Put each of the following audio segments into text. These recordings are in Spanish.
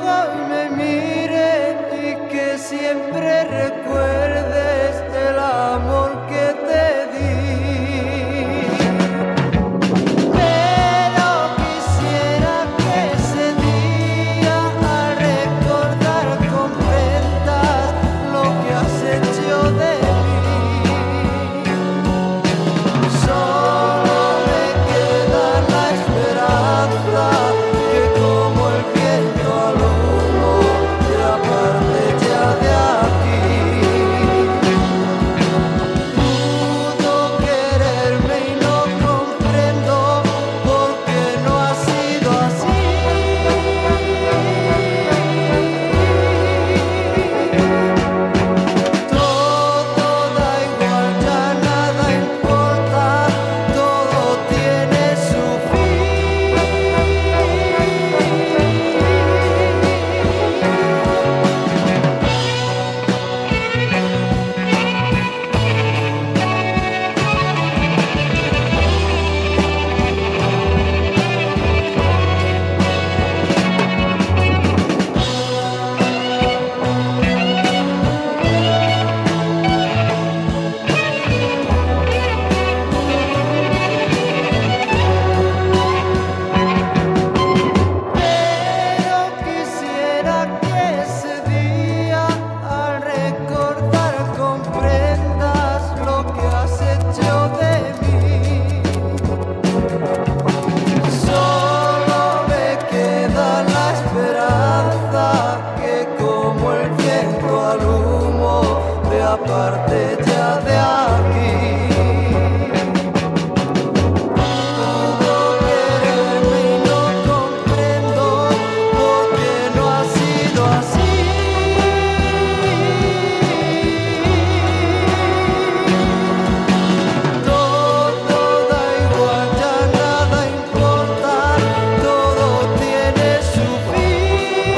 hoy me mires y que siempre recuerdes el amor que te di. Pero quisiera que ese día al recordar comprendas lo que has hecho de mí. Solo me queda la esperanza que como el viento al humo te aparte ya de aquí. Pudo quererme y no comprendo por qué no ha sido así. Todo da igual, ya nada importa, todo tiene su fin. Pero quisiera que ese día al recordar comprendas lo que has hecho de mí. Solo me queda la esperanza que como el viento al humo te aparte ya de aquí. Pudo quererme y no comprendo por qué no ha sido así. Todo da igual, ya nada importa, todo tiene su fin.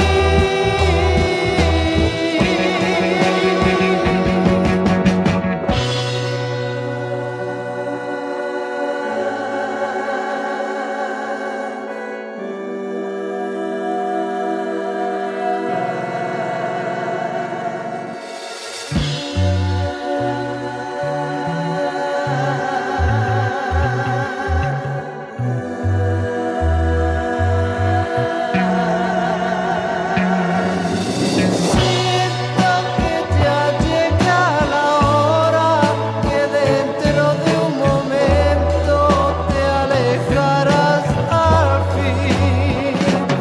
Siento que ya llega la hora que dentro de un momento te alejarás al fin.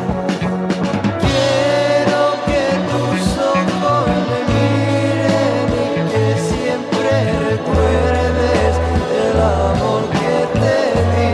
Quiero que tus ojos me miren y que siempre recuerdes el amor que te di.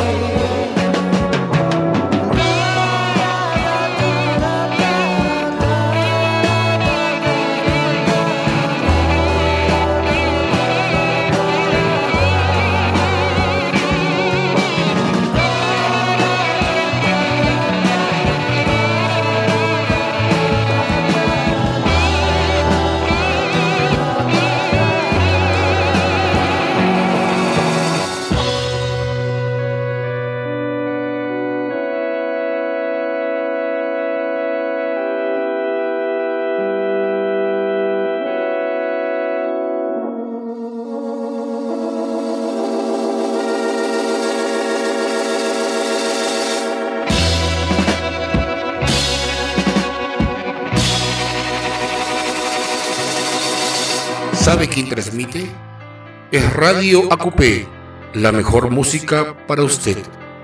¿Sabe quién transmite? Es Radio ACUPE, la mejor música para usted.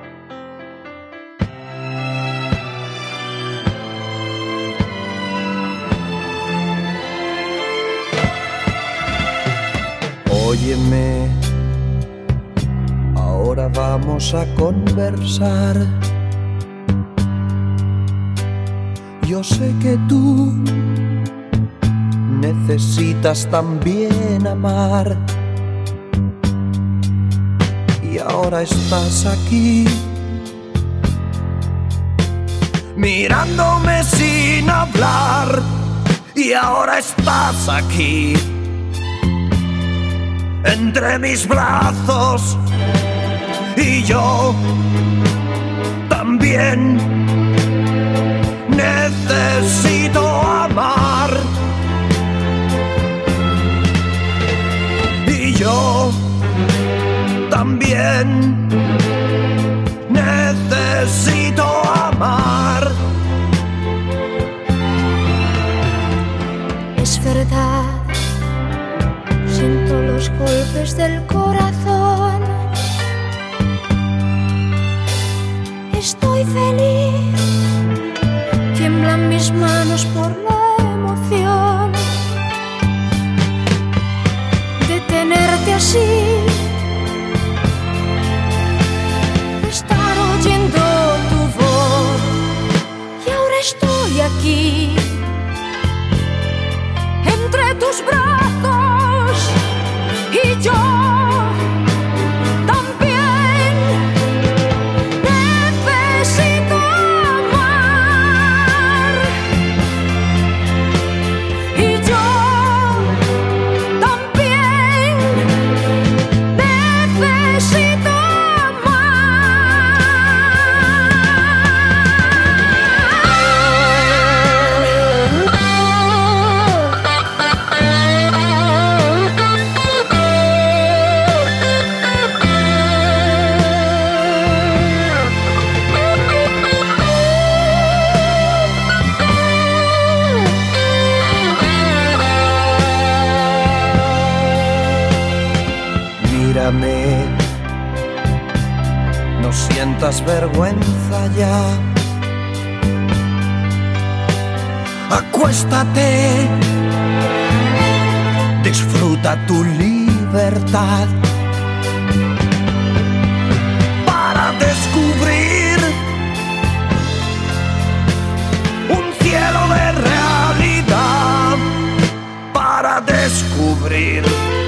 Óyeme, ahora vamos a conversar. Yo sé que tú necesitas también amar. Y ahora estás aquí, mirándome sin hablar. Y ahora estás aquí, entre mis brazos. Y yo también necesito amar. Y yo también necesito amar. Es verdad, siento los golpes del corazón. Estoy feliz, tiemblan mis manos por la emoción de tenerte así, de estar oyendo tu voz. Y ahora estoy aquí, entre tus brazos, y yo no sientas vergüenza ya. Acuéstate, disfruta tu libertad para descubrir un cielo de realidad, para descubrir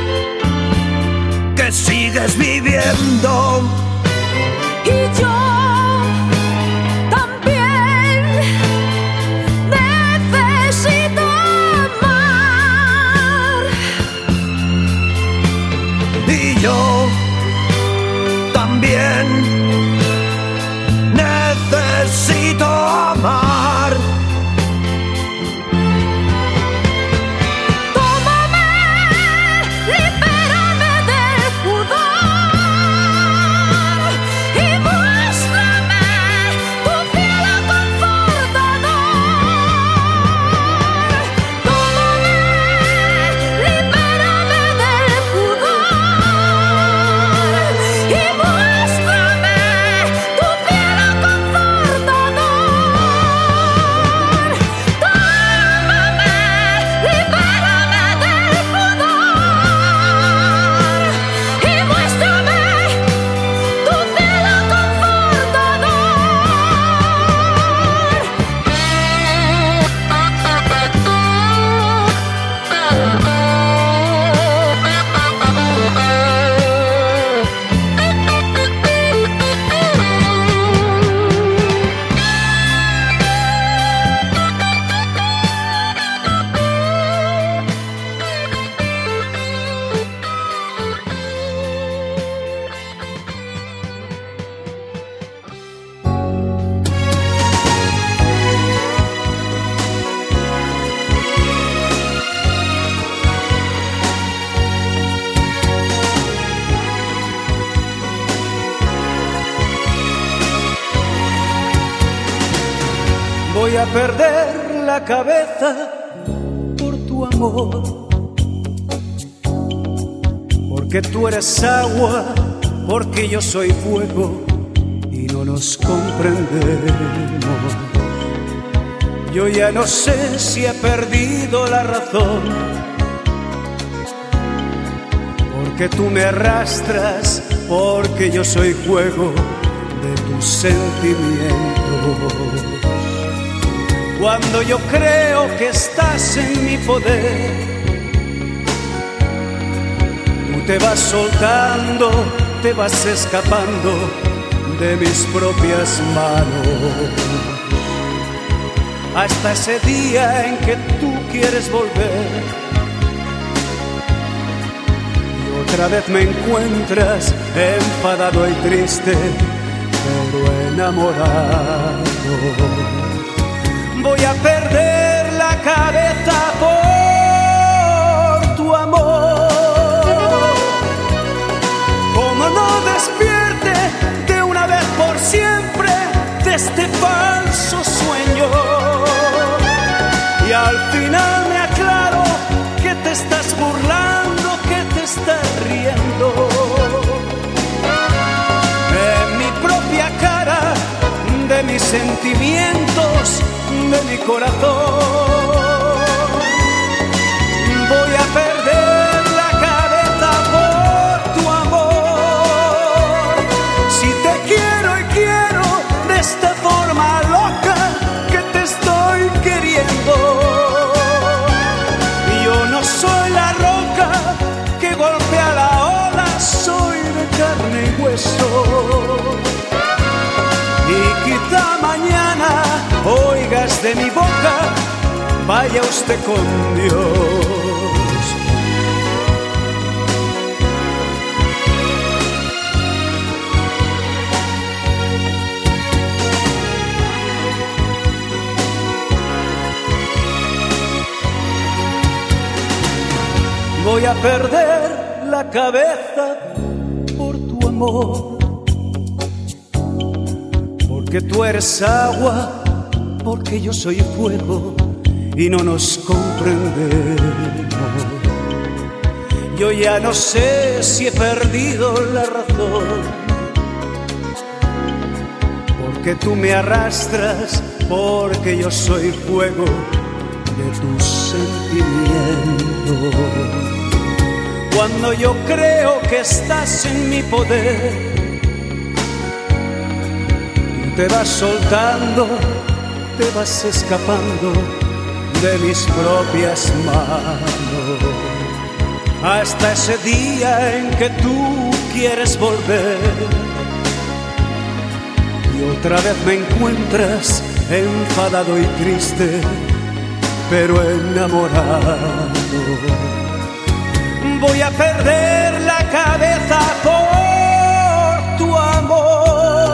que sigues viviendo. Y yo también necesito amar. Y yo también necesito amar. Voy a perder la cabeza por tu amor, porque tú eres agua, porque yo soy fuego y no nos comprendemos. Yo ya no sé si he perdido la razón, porque tú me arrastras, porque yo soy fuego de tus sentimientos. Cuando yo creo que estás en mi poder, tú te vas soltando, te vas escapando de mis propias manos. Hasta ese día en que tú quieres volver y otra vez me encuentras enfadado y triste, pero enamorado. voy a perder la cabeza por tu amor. Como no despierte de una vez por siempre de este falso sueño, y al final me aclaro que te estás burlando, que te estás riendo. En mi propia cara, de mis sentimientos, de mi corazón, voy a perder la cabeza por tu amor. Si te quiero y quiero de esta forma loca que te estoy queriendo, yo no soy la roca que golpea la ola, soy de carne y hueso. Y quizá mañana oigas de mi boca, vaya usted con Dios. Voy a perder la cabeza por tu amor, porque tú eres agua, porque yo soy fuego y no nos comprendemos. Yo ya no sé si he perdido la razón, porque tú me arrastras, porque yo soy fuego de tus sentimientos. Cuando yo creo que estás en mi poder, te vas soltando, te vas escapando de mis propias manos, hasta ese día en que tú quieres volver y otra vez me encuentras enfadado y triste, pero enamorado. Voy a perder la cabeza por tu amor.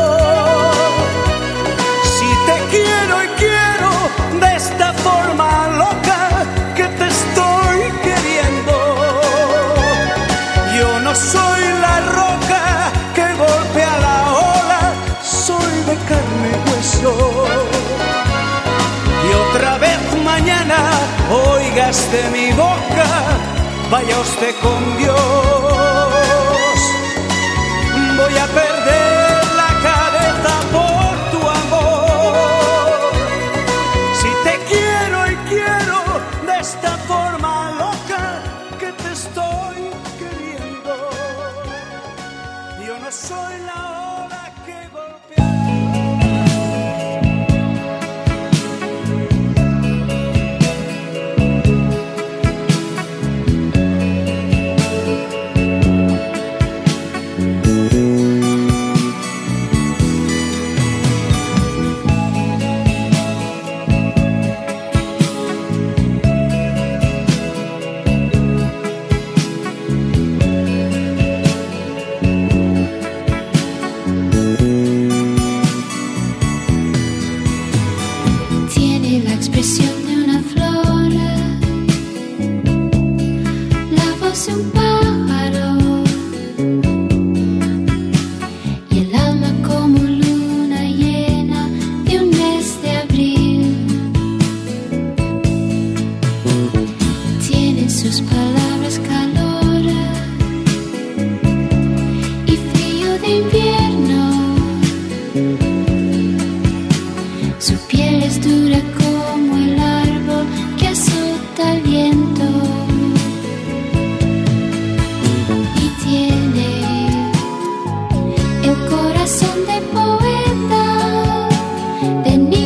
Si te quiero y quiero de esta forma loca que te estoy queriendo, yo no soy la roca que golpea la ola, soy de carne y hueso. Y otra vez mañana oigas de mi boca, vaya usted con Dios. Voy a perder la cabeza por tu amor. Si te quiero y quiero de esta forma loca que te estoy queriendo, yo no soy la ola que golpea.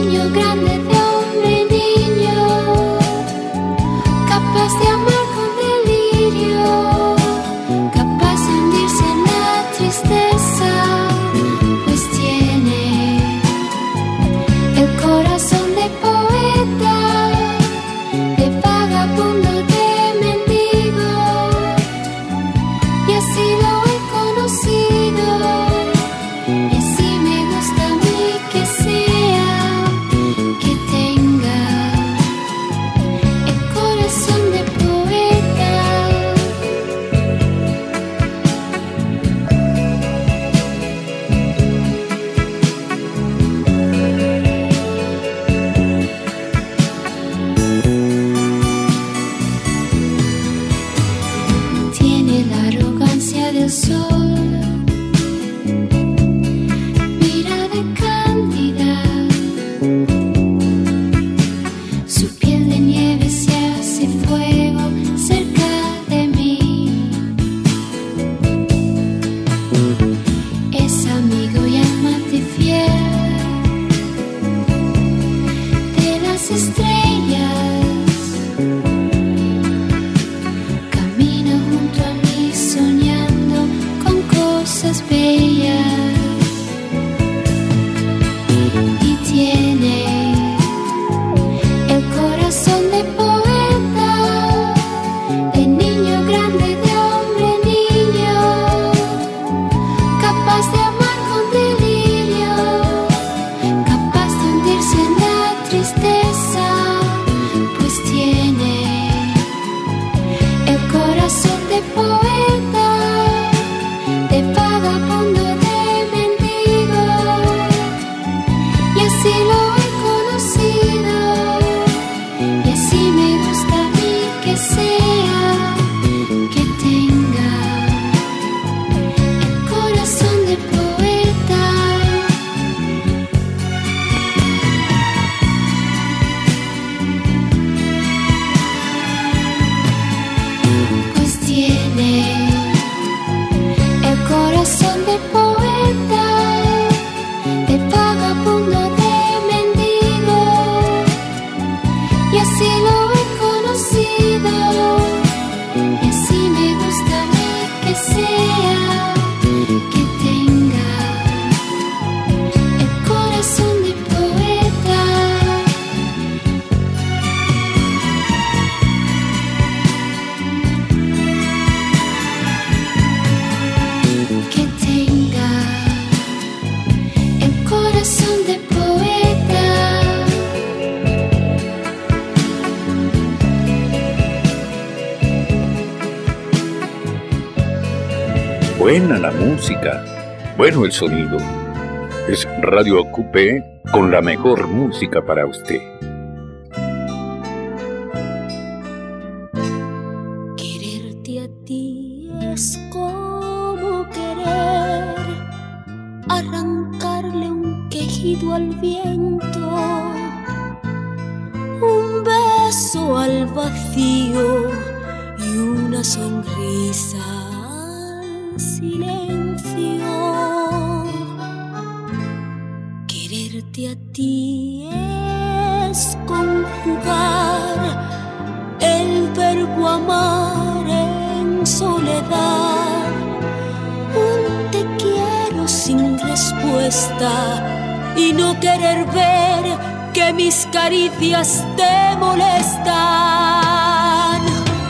Capaz de amar con tristeza, pues tiene el corazón de poeta, de vagabundo, de mendigo, y así lo he conocido, y así me gusta a mí que sea, que tenga el corazón de poeta. Pues tiene el corazón de poeta, de vagabundo, de mendigo, y así lo he conocido, y así me gusta a mí que sea, que tenga el corazón de poeta. Que tenga el corazón de poeta. Buena la música, bueno el sonido. Es Radio Acupé con la mejor música para usted. Quererte a ti es como querer arrancarle un quejido al viento, un beso al vacío y una sonrisa al silencio. Quererte a ti es conjugar el verbo amar en soledad, un te quiero sin respuesta y no querer ver que mis caricias te molestan.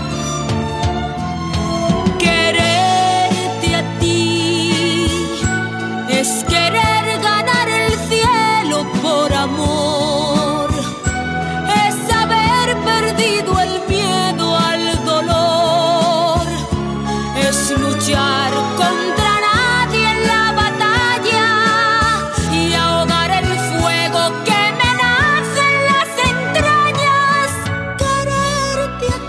Quererte a ti es querer ganar el cielo por amor, es haber perdido el miedo al dolor, es luchar contra nadie en la batalla y ahogar el fuego que me nace en las entrañas. Quererte a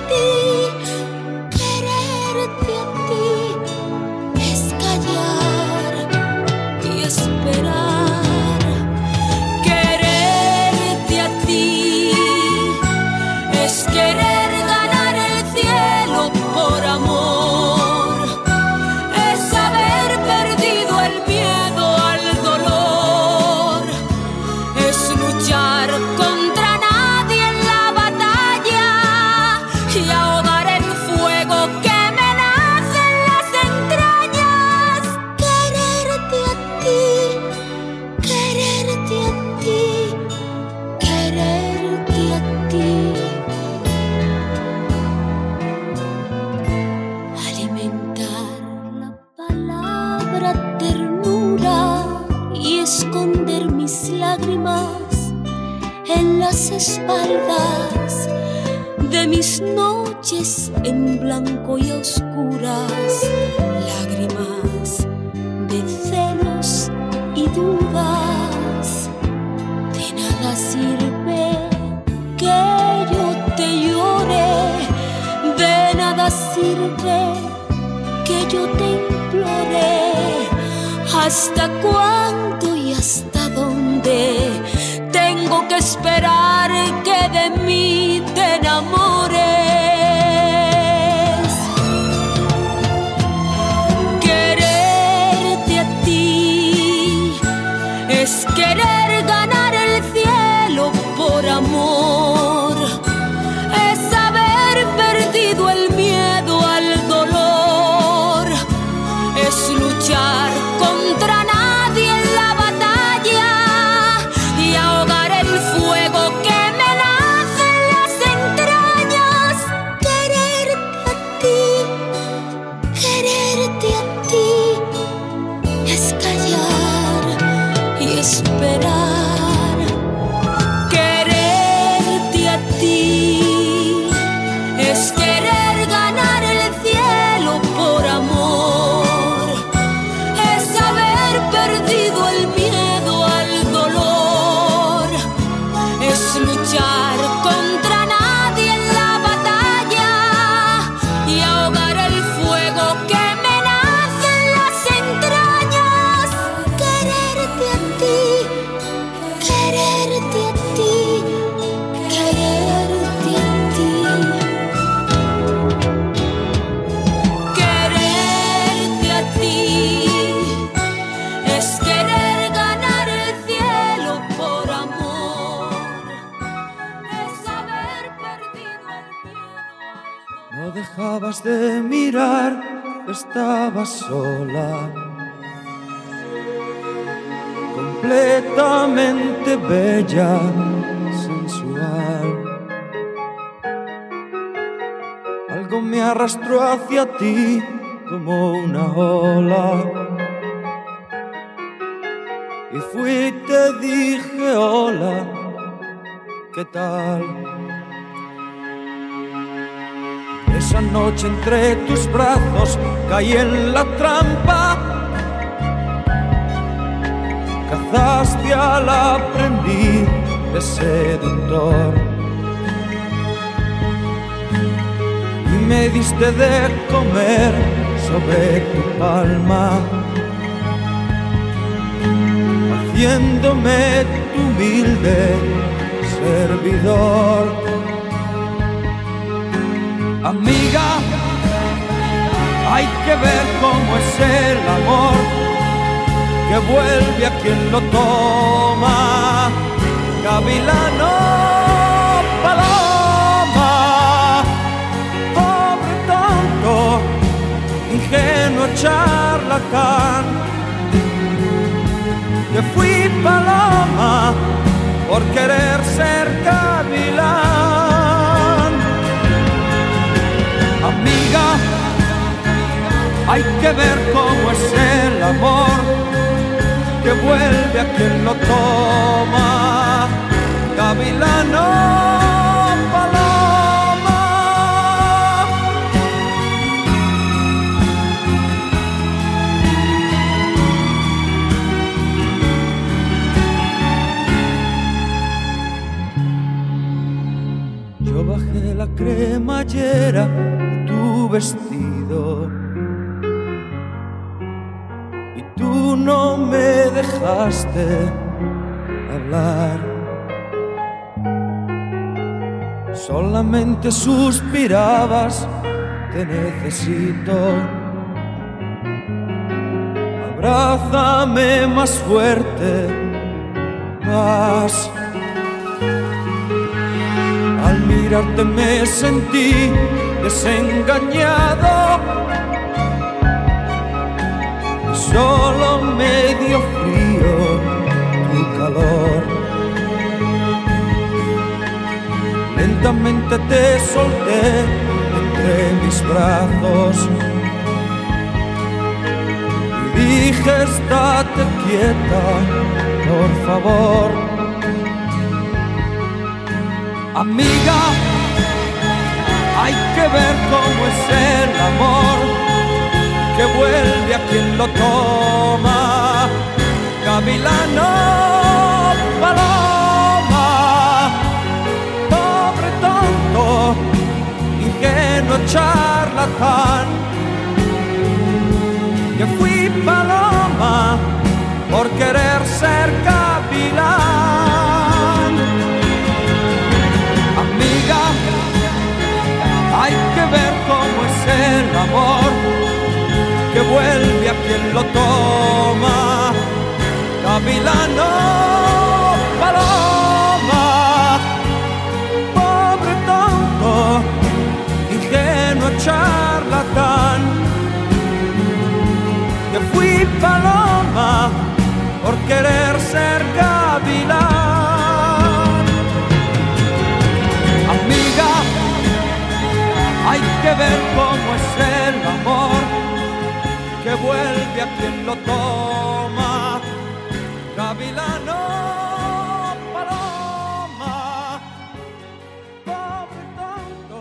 ti es callar y esperar. Quererte a ti es querer ganar el cielo por amor, es haber perdido el miedo al dolor, es luchar contra nadie en la batalla y ahogar el fuego que me nace en las entrañas. Quererte a ti, quererte a ti, quererte a ti. Alimentar la palabra ternura y esconder mis lágrimas en las espaldas de mis noches en blanco y oscuras, lágrimas de celos y dudas. De nada sirve que yo te llore, de nada sirve que yo te implore. ¿Hasta cuándo y hasta dónde tengo que esperar que de mí te enamores? Quererte a ti es querer ganar el cielo por amor, es haber perdido el miedo al dolor, es luchar contra nadie en la batalla y ahogar el fuego que me nace No dejabas de mirar, estabas sola, completamente bella, sensual. Algo me arrastró hacia ti como una ola, y fui y te dije hola, ¿qué tal? Esa noche entre tus brazos caí en la trampa, cazaste al aprendiz de seductor y me diste de comer sobre tu palma, haciéndome tu humilde servidor. Amiga, hay que ver cómo es el amor, que vuelve a quien lo toma. Gavilano, paloma, pobre tonto, ingenuo charlatán, que fui paloma por querer ser gavilán. Amiga, hay que ver cómo es el amor, que vuelve a quien lo toma. Gavilano, paloma. Yo bajé la cremallera de tu vestido y tú no me dejaste hablar, solamente suspirabas, te necesito. Abrázame más fuerte, más. Al mirarte me sentí desengañado, y solo me dio frío tu calor. Lentamente te solté entre mis brazos y dije: estate quieta, por favor. Amiga, hay que ver cómo es el amor, que vuelve a quien lo toma. Gavilano, paloma, pobre tonto, ingenuo charlatán, que fui paloma por querer ser gavilán. Amiga, hay que ver cómo es el amor, que vuelve a quien lo toma. Gavilano, paloma, pobre tonto, ingenuo charlatán, que fui paloma por querer ser gavilán. Amiga, hay que ver cómo es el amor, que vuelve a quien lo toma. Gavilano, paloma, pobre tonto.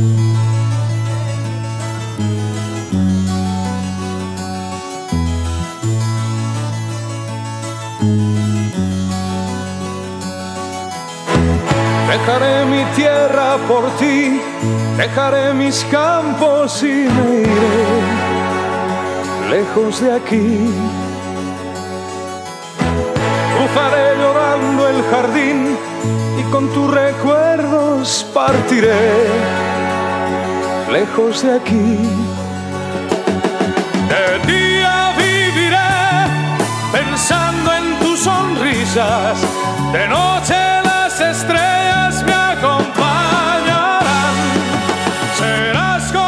Dejaré mi tierra por ti, dejaré mis campos y me iré lejos de aquí. Cruzaré llorando el jardín y con tus recuerdos partiré lejos de aquí. De día viviré pensando en tus sonrisas, de noche las estrellas me acompañarán. Serás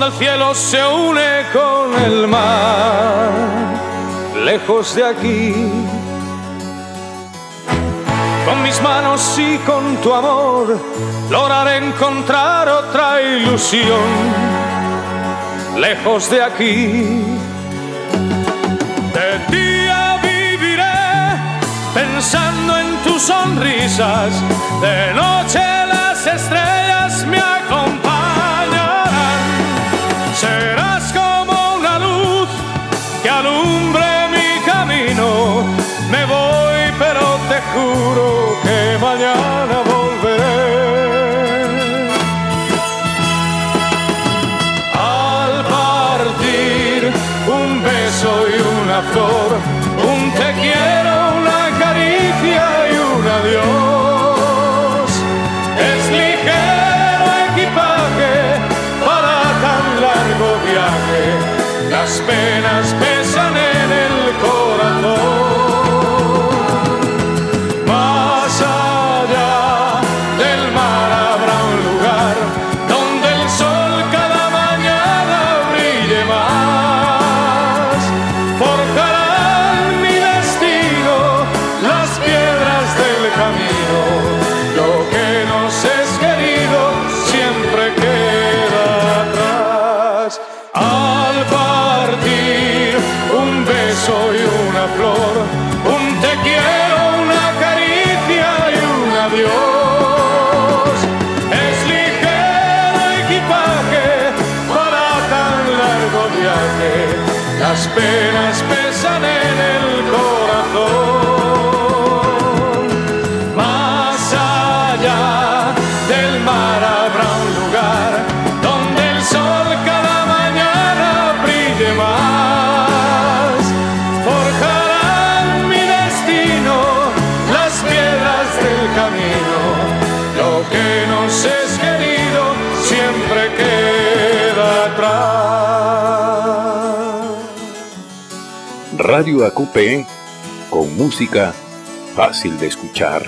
donde el cielo se une con el mar, lejos de aquí. Con mis manos y con tu amor lograré encontrar otra ilusión, lejos de aquí. De día viviré pensando en tus sonrisas, de noche las estrellas me acompañarán. Serás como una luz que alumbre mi camino. Me voy, pero te juro que mañana volveré. Al partir, un beso y una flor, un te quiero, una caricia y un adiós. Es ligero equipaje para tan largo viaje, las penas pesan en el corazón. Soy una flor, un te quiero, una caricia y un adiós. Es ligero equipaje para tan largo viaje, las penas pesan en el corazón. Más allá del mar habrá un lugar donde el sol cada mañana brille más. Lo que nos es querido siempre queda atrás. Radio ACUPE, con música fácil de escuchar.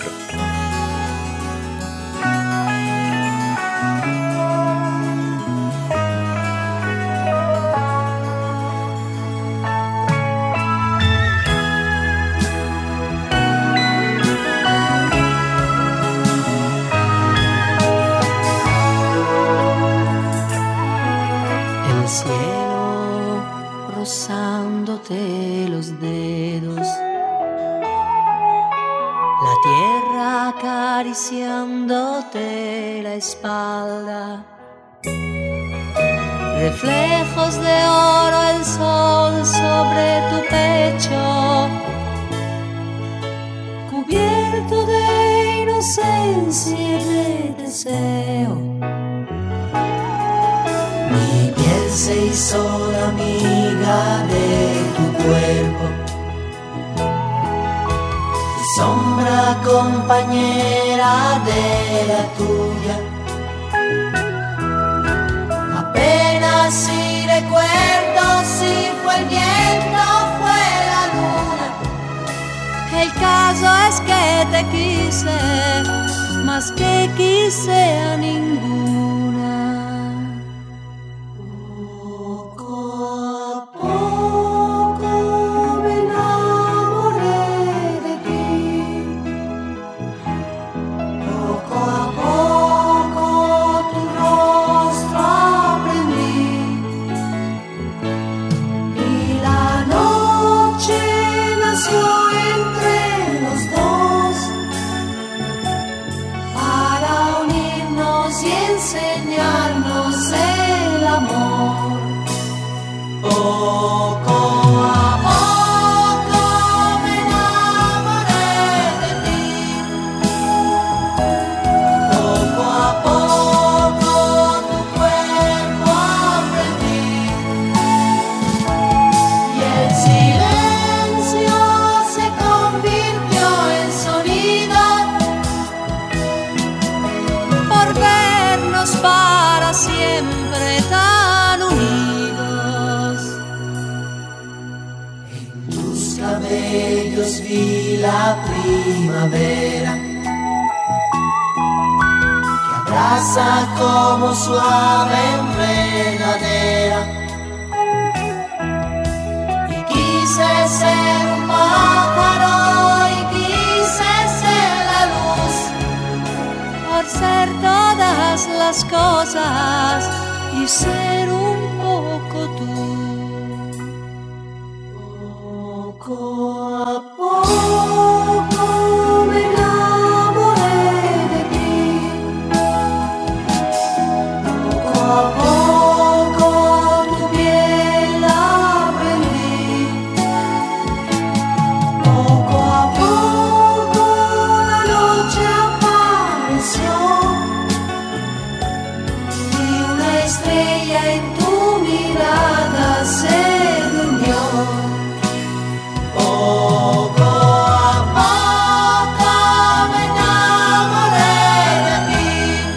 Acariciándote la espalda, reflejos de oro, el sol sobre tu pecho, cubierto de inocencia y de deseo. Mi piel se hizo la amiga de tu cuerpo, sombra compañera de la tuya. Apenas si recuerdo si fue el viento o fue la luna. El caso es que te quise más que quise a ninguna. Vi la primavera que brasa como suave enredadera. Y quise ser un pájaro y quise ser la luz, por ser todas las cosas y ser un poco tú. Poco a poco me enamoré de ti. Poco a poco tu piel aprendí. Poco a poco la noche apareció y una estrella en tu mirada se durmió. Poco a poco me enamoré de ti.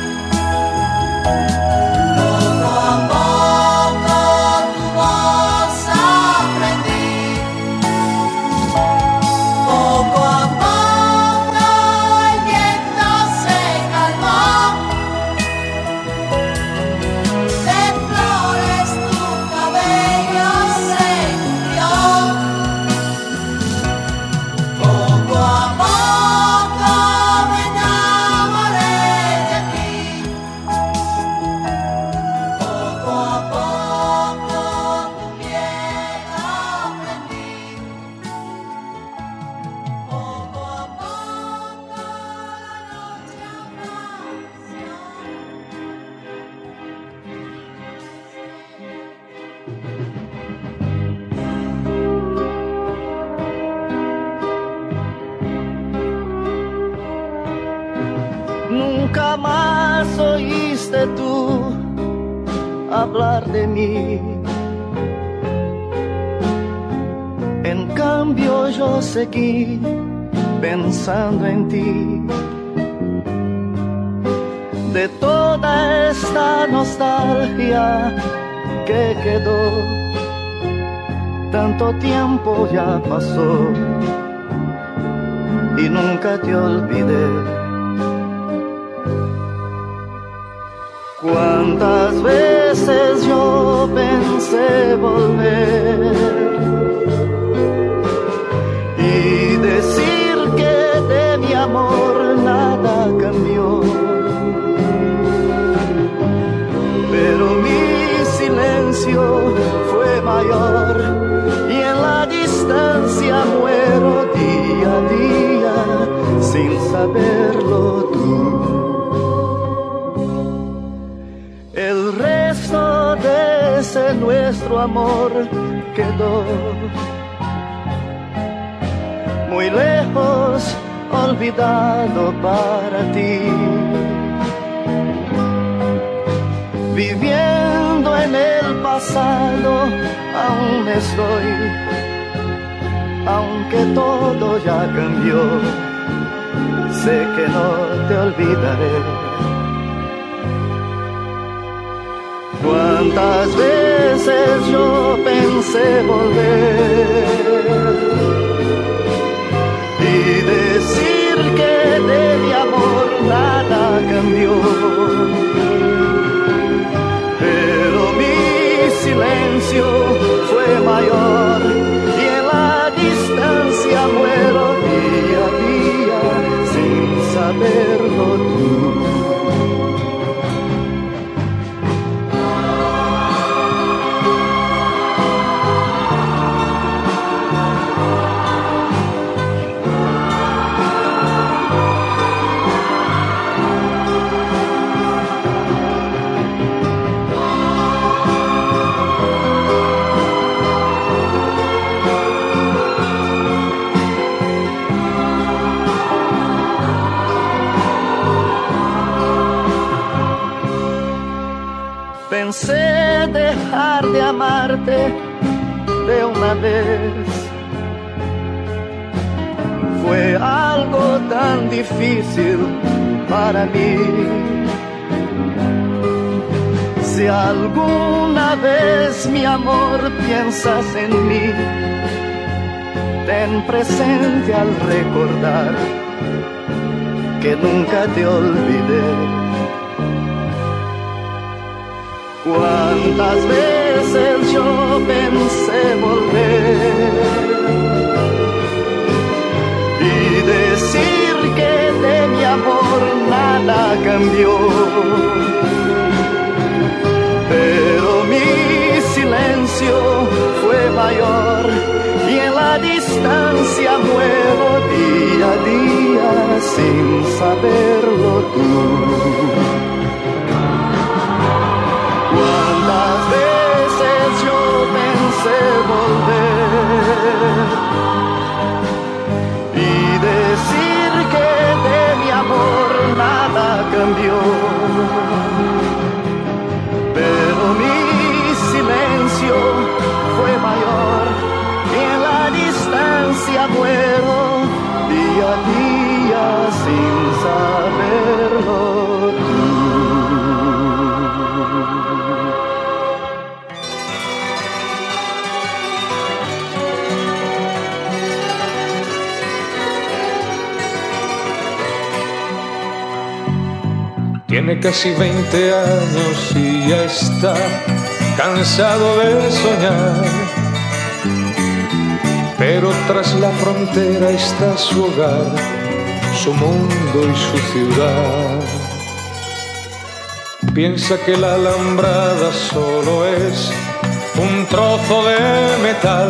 Poco a poco tu voz aprendí. Poco a poco el viento se calmó. De flores tu cabello se cubrió. Poco a poco me enamoré de ti. Poco a poco tu piel aprendí. Poco a poco la noche apareció. Nunca más oíste tú hablar de mí. En cambio yo seguí pensando en ti. De toda esta nostalgia que quedó, tanto tiempo ya pasó y nunca te olvidé. Cuántas veces yo pensé volver y decir que de mi amor nada cambió, pero mi silencio fue mayor y en la distancia muero día a día sin saberlo tú. El resto de ese nuestro amor quedó muy lejos, olvidado para ti. Viviendo en el pasado aún estoy, aunque todo ya cambió, sé que no te olvidaré. Cuántas veces yo pensé volver y decir que de mi amor nada cambió, pero mi silencio fue mayor y en la distancia muero día a día sin saberlo tú. Pensé dejar de amarte de una vez. Fue algo tan difícil para mí. Si alguna vez, mi amor, piensas en mí, ten presente al recordar que nunca te olvidé. Cuántas veces yo pensé volver y decir que de mi amor nada cambió, pero mi silencio fue mayor y en la distancia muero día a día sin saberlo tú. Cuántas veces yo pensé volver y decir que de mi amor nada cambió, pero mi silencio fue mayor y en la distancia muero día a día sin saberlo tú. Tiene casi 20 años y ya está cansado de soñar, pero tras la frontera está su hogar, su mundo y su ciudad. Piensa que la alambrada solo es un trozo de metal,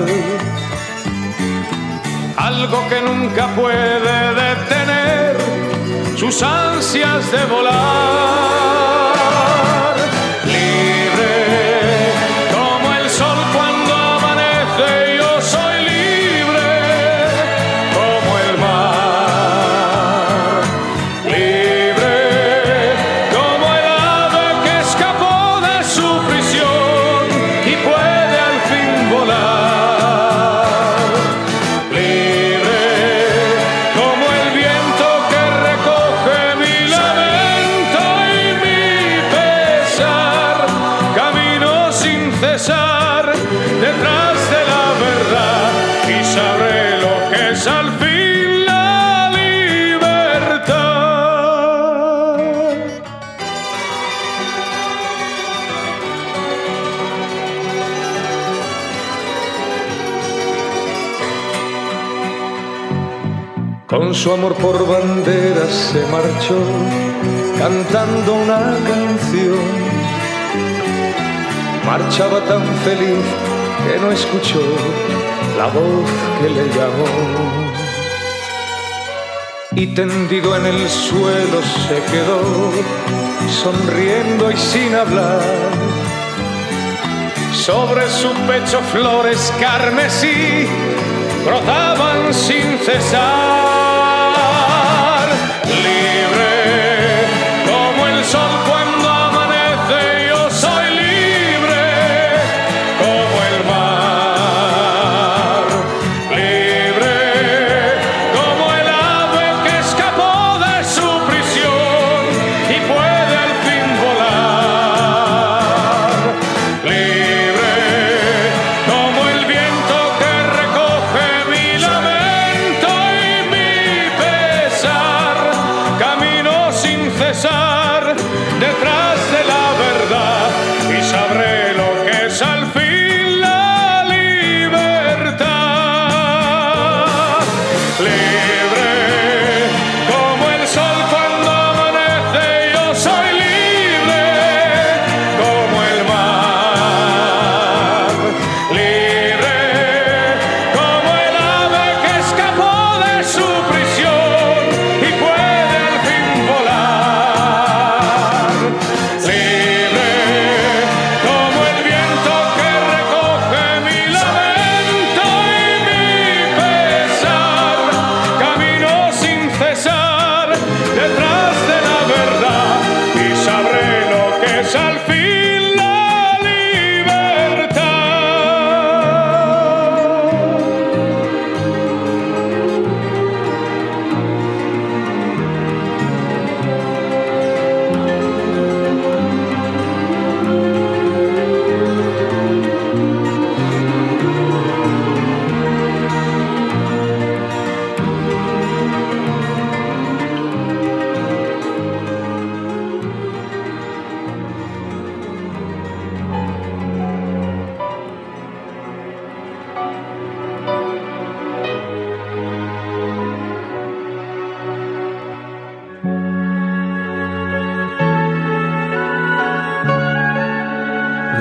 algo que nunca puede detener sus ansias de volar, libre como el sol cuando amanece. Yo soy libre como el mar, libre como el ave que escapó de su prisión y puede al fin volar, libre como el viento que recoge mi lamento y mi pesar. Camino sin cesar detrás de la verdad y sabré lo que es al fin la libertad. Con su amor por banderas se marchó cantando una canción. Marchaba tan feliz que no escuchó la voz que le llamó. Y tendido en el suelo se quedó, sonriendo y sin hablar. Sobre su pecho flores carmesí brotaban sin cesar, libre como el sol cuando amanece. Yo soy libre como el mar, libre como el ave que escapó de su prisión y puede al fin volar, libre como el viento que recoge mi lamento y mi pesar. Camino sin cesar detrás de la verdad y sabré lo que es al fin la libertad, libre como el sol cuando amanece. Yo soy libre como el mar, libre como el ave que escapó de su prisión y puede al fin volar,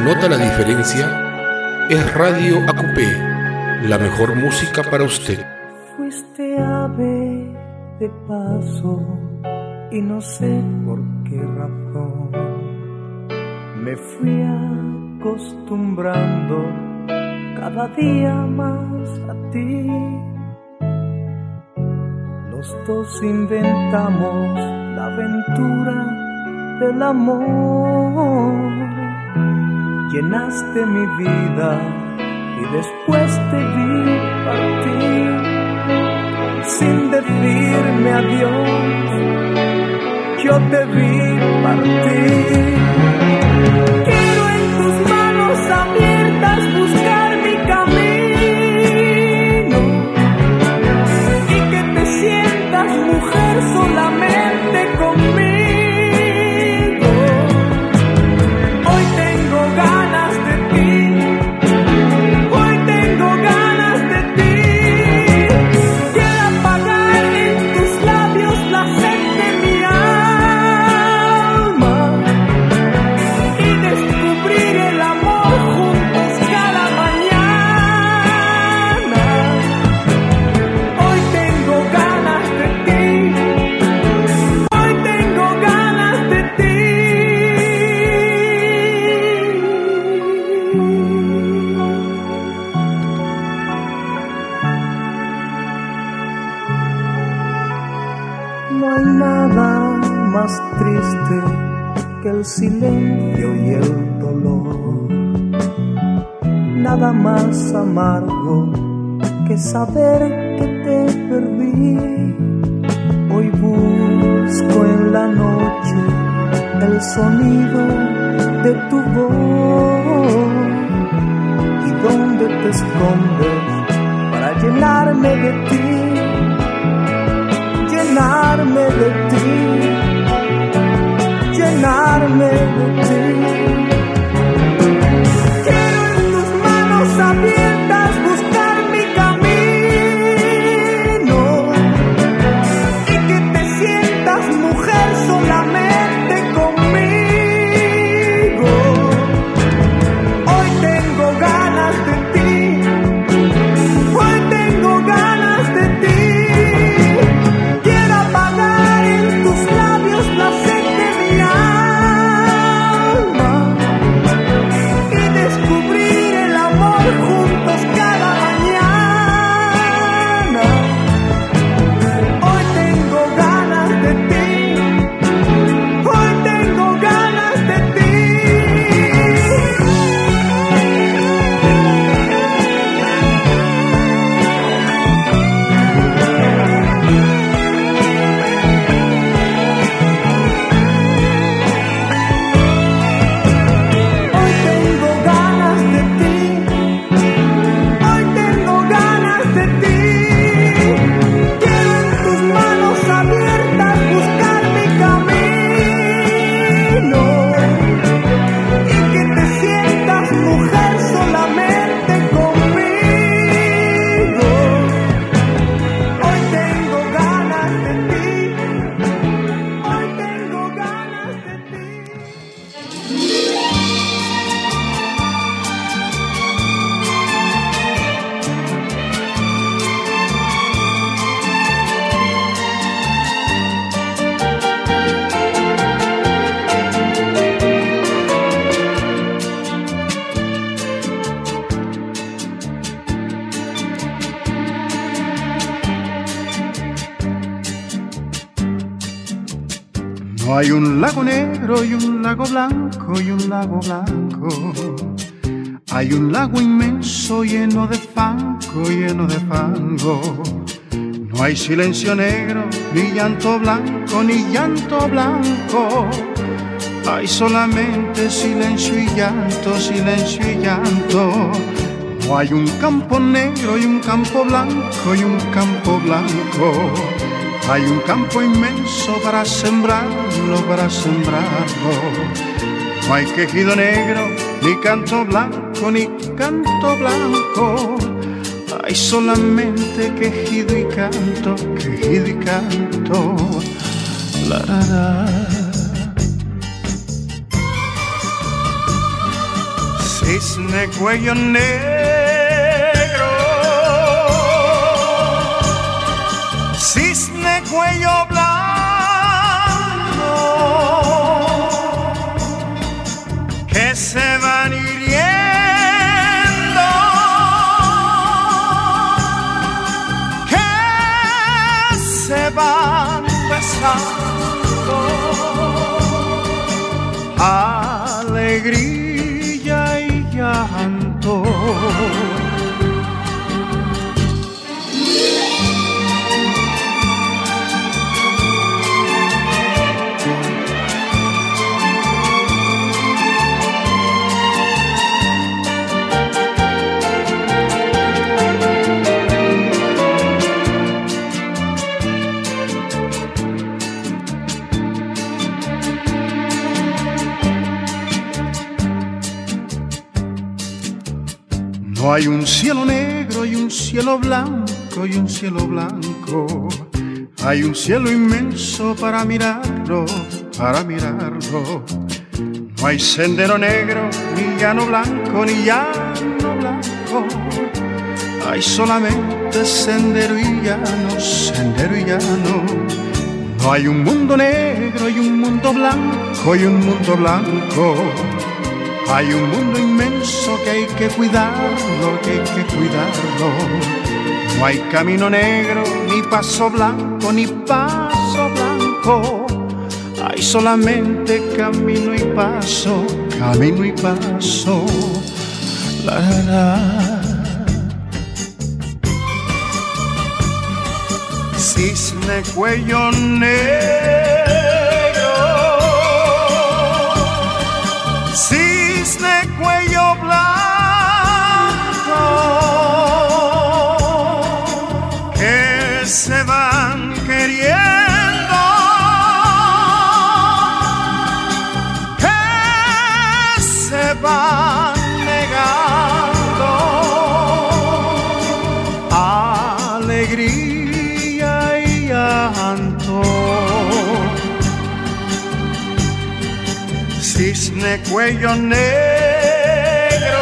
nota la diferencia es Radio AQP, la mejor música para usted. Fuiste ave de paso y no sé por qué razón me fui acostumbrando cada día más a ti. Los dos inventamos la aventura del amor. Llenaste mi vida y después te vi partir sin decirme adiós. Yo te vi partir. Quiero en tus manos abiertas buscar mi camino y que te sientas mujer solamente conmigo. Hoy tengo ganas de ti, hoy tengo ganas de ti. Quiero apagar en tus labios la sed de mi alma y descubrir el amor juntos cada mañana. Hoy tengo ganas de ti, hoy tengo ganas de ti. No hay nada más triste que el silencio y el dolor, nada más amargo que saber que te perdí. Hoy busco en la noche el sonido de tu voz y dónde te escondes para llenarme de ti, llenarme de ti, llenarme de ti. Quiero en tus manos abiertas buscar mi camino y que te sientas mujer solamente conmigo. Hoy tengo ganas de ti, hoy tengo ganas de ti. Quiero apagar en tus labios la sed de mi alma y descubrir el amor juntos cada mañana. Hoy tengo ganas de ti, hoy tengo ganas de ti. Hoy tengo ganas de ti, hoy tengo ganas de ti. Quiero en tus manos abiertas buscar mi camino y que te sientas mujer solamente conmigo. Hoy tengo ganas de ti, hoy tengo ganas de ti. No hay un lago negro y un lago blanco y un lago blanco. Hay un lago inmenso lleno de fango, lleno de fango. No hay silencio negro, ni llanto blanco, ni llanto blanco. Hay solamente silencio y llanto, silencio y llanto. No hay un campo negro y un campo blanco y un campo blanco. Hay un campo inmenso para sembrarlo, para sembrarlo. No hay quejido negro, ni canto blanco, ni canto blanco. Hay solamente quejido y canto, quejido y canto. La, la, la. cisne cuello negro, cisne cuello blanco, que se van hiriendo, que se van besando, alegría y llanto. No hay un cielo negro y un cielo blanco y un cielo blanco. Hay un cielo inmenso para mirarlo, para mirarlo. No hay sendero negro, ni llano blanco, ni llano blanco. Hay solamente sendero y llano, sendero y llano. No hay un mundo negro y un mundo blanco y un mundo blanco. Hay un mundo inmenso que hay que cuidarlo, que hay que cuidarlo. No hay camino negro, ni paso blanco, ni paso blanco. Hay solamente camino y paso, camino y paso. La, la, la. Cisne cuello negro, cisne cuello blanco, que se van queriendo, que se van negando, alegría y llanto. Cisne cuello negro,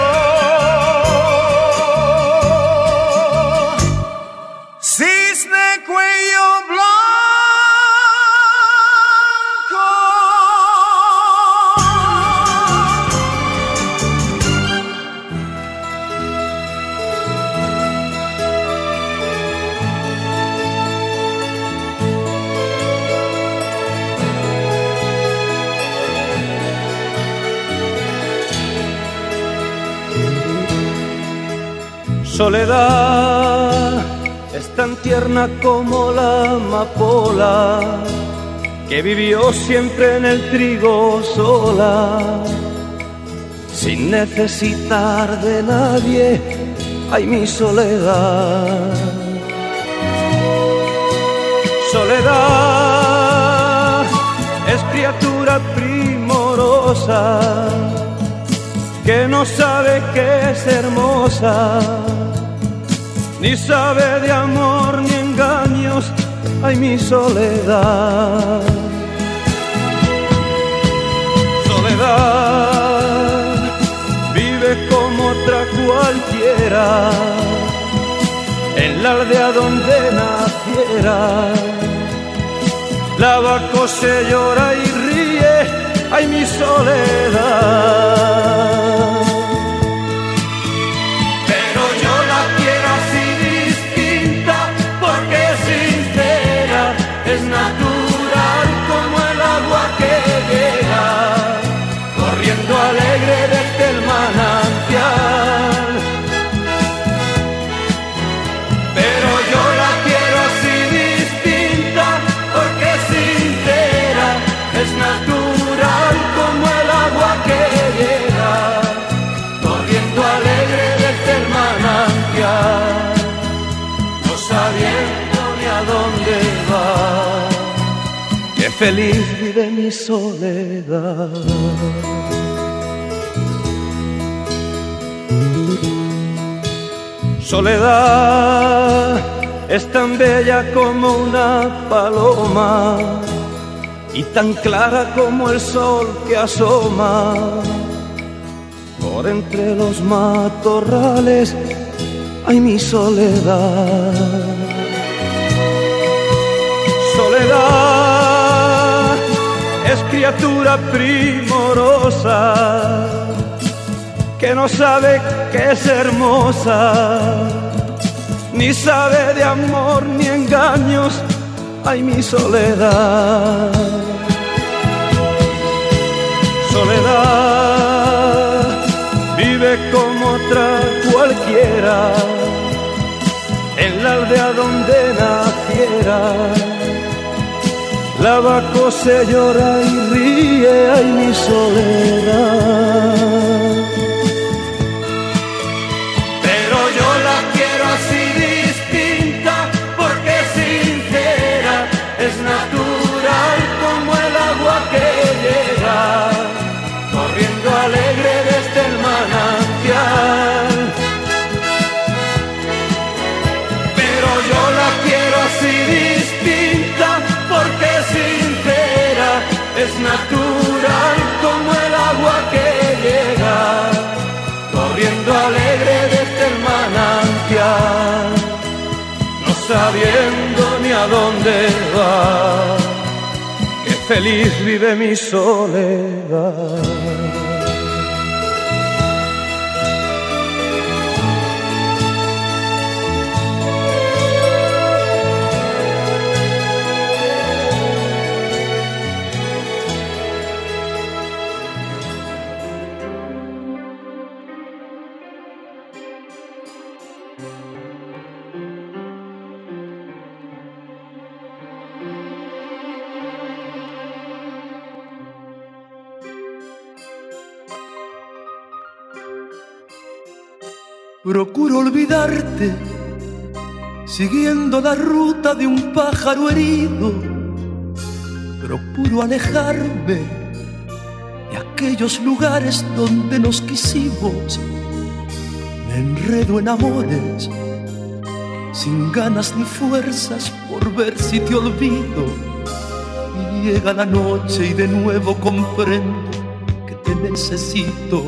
cisne cuello Soledad es tan tierna como la amapola, que vivió siempre en el trigo sola, sin necesitar de nadie. Ay, mi soledad. Soledad es criatura primorosa, que no sabe que es hermosa, ni sabe de amor ni engaños. Ay, mi soledad. Soledad vive como otra cualquiera, en la aldea donde naciera. Lava, cose, llora y ríe. Ay, mi soledad. Es natural como el agua que llega, corriendo alegre desde el manantial. Pero yo la quiero así distinta, porque es sincera. Es natural como el agua que llega, corriendo alegre desde el manantial, no sabiendo ni a dónde va. Qué feliz vive mi soledad. Soledad es tan bella como una paloma y tan clara como el sol que asoma. por entre los matorrales, ay, mi soledad. Soledad es criatura primorosa que no sabe que es hermosa, ni sabe de amor ni engaños, ay, mi soledad. Soledad vive como otra cualquiera en la aldea donde naciera. Lava, cose, llora y ríe, ay, mi soledad. Pero yo la quiero así distinta, porque es sincera, es natural como el agua que llega corriendo alegre desde el manantial. Pero yo la quiero así distinta, porque es sincera, es natural como el agua que llega corriendo alegre desde el manantial, no sabiendo ni a dónde va, que feliz vive mi soledad. Procuro olvidarte, siguiendo la ruta de un pájaro herido. Procuro alejarme de aquellos lugares donde nos quisimos. Me enredo en amores, sin ganas ni fuerzas por ver si te olvido. Y llega la noche y de nuevo comprendo que te necesito.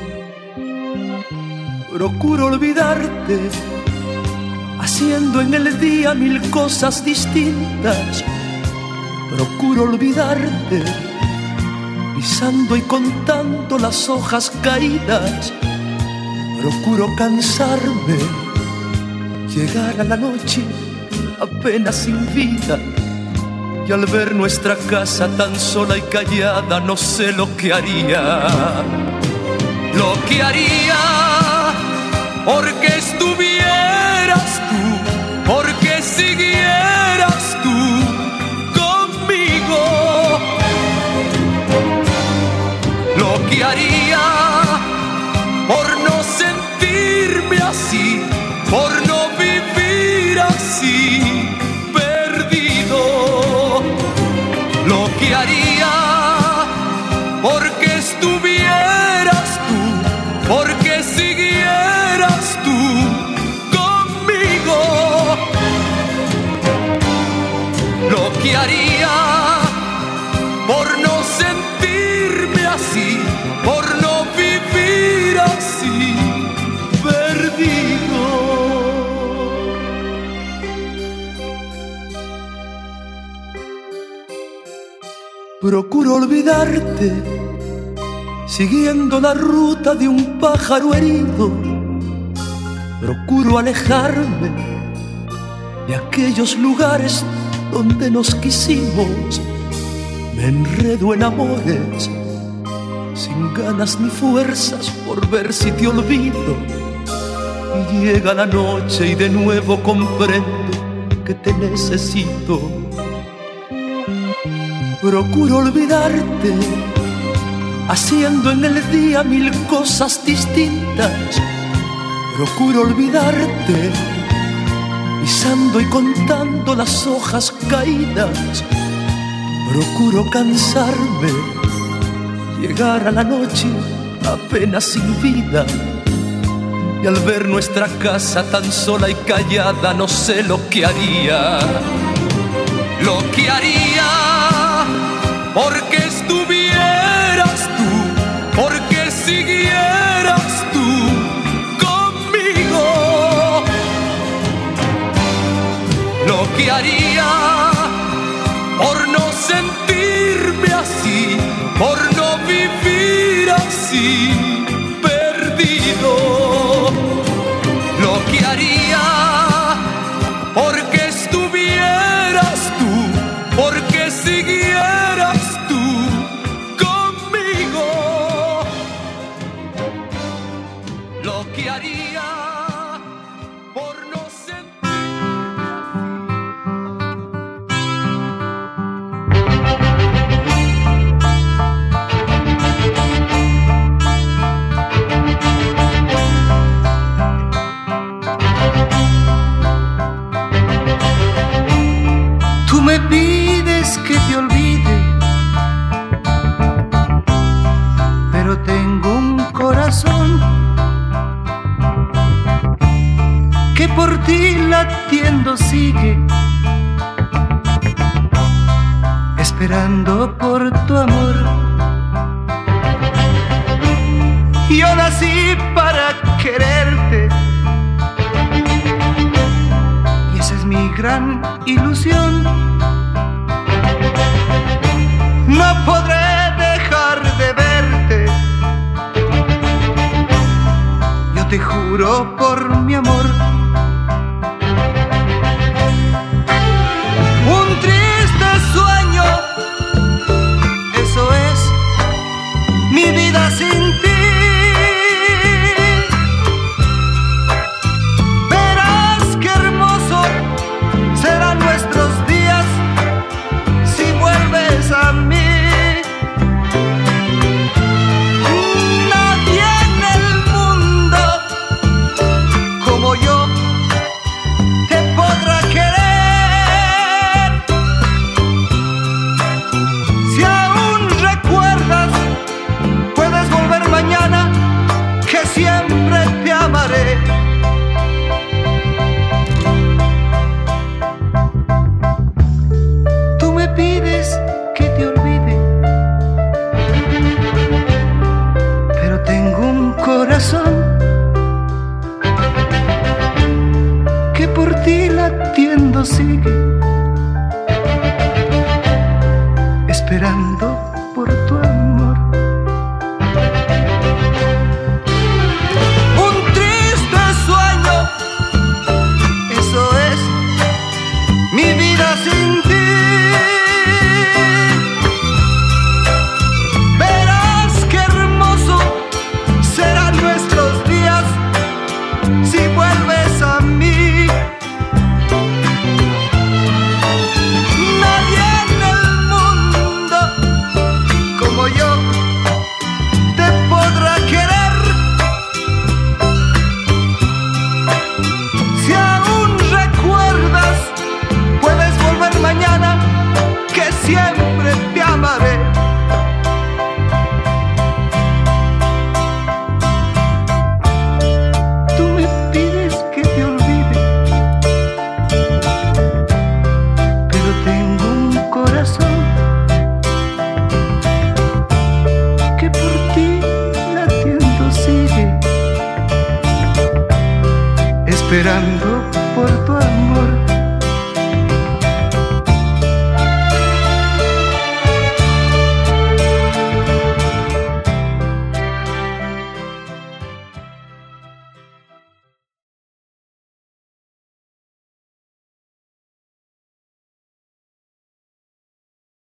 Procuro olvidarte, haciendo en el día mil cosas distintas. Procuro olvidarte, pisando y contando las hojas caídas. Procuro cansarme, llegar a la noche apenas sin vida. Y al ver nuestra casa tan sola y callada, no sé lo que haría. Lo que haría porque estuvieras tú, porque siguieras tú conmigo. Lo que haría por no sentirme así, por no vivir así, perdido. Lo que haría porque estuvieras tú, porque siguieras tú conmigo. Lo que haría por no sentirme así, por no vivir así, perdido. Procuro olvidarte, siguiendo la ruta de un pájaro herido. Procuro alejarme de aquellos lugares donde nos quisimos. Me enredo en amores, sin ganas ni fuerzas por ver si te olvido. Y llega la noche y de nuevo comprendo que te necesito. Procuro olvidarte, haciendo en el día mil cosas distintas. Procuro olvidarte, pisando y contando las hojas caídas. Procuro cansarme, llegar a la noche apenas sin vida. Y al ver nuestra casa tan sola y callada, no sé lo que haría. Lo que haría porque estuvieras tú, porque siguieras que haría por no sentirme así, por no vivir así, perdido. Lo que haría porque estuvieras tú, porque siguieras tú conmigo. Lo que haría por no me pides que te olvide, pero tengo un corazón que por ti latiendo sigue, esperando por tu amor. Yo nací para quererte y esa es mi gran ilusión. No podré dejar de verte, yo te juro por mi amor. Un triste sueño, eso es mi vida sin ti. Verás qué hermoso serán nuestros días si vuelves a mí. Siempre te amaré. Tú me pides que te olvide, pero tengo un corazón que por ti latiendo sigue, esperando por tu amor. Sin ti, verás qué hermoso serán nuestros días si vuelves a mí. Nadie en el mundo como yo te podrá querer. Si aún recuerdas, puedes volver mañana, que siempre te amaré. Tú me pides que te olvide, pero tengo un corazón que por ti latiendo sigue, esperando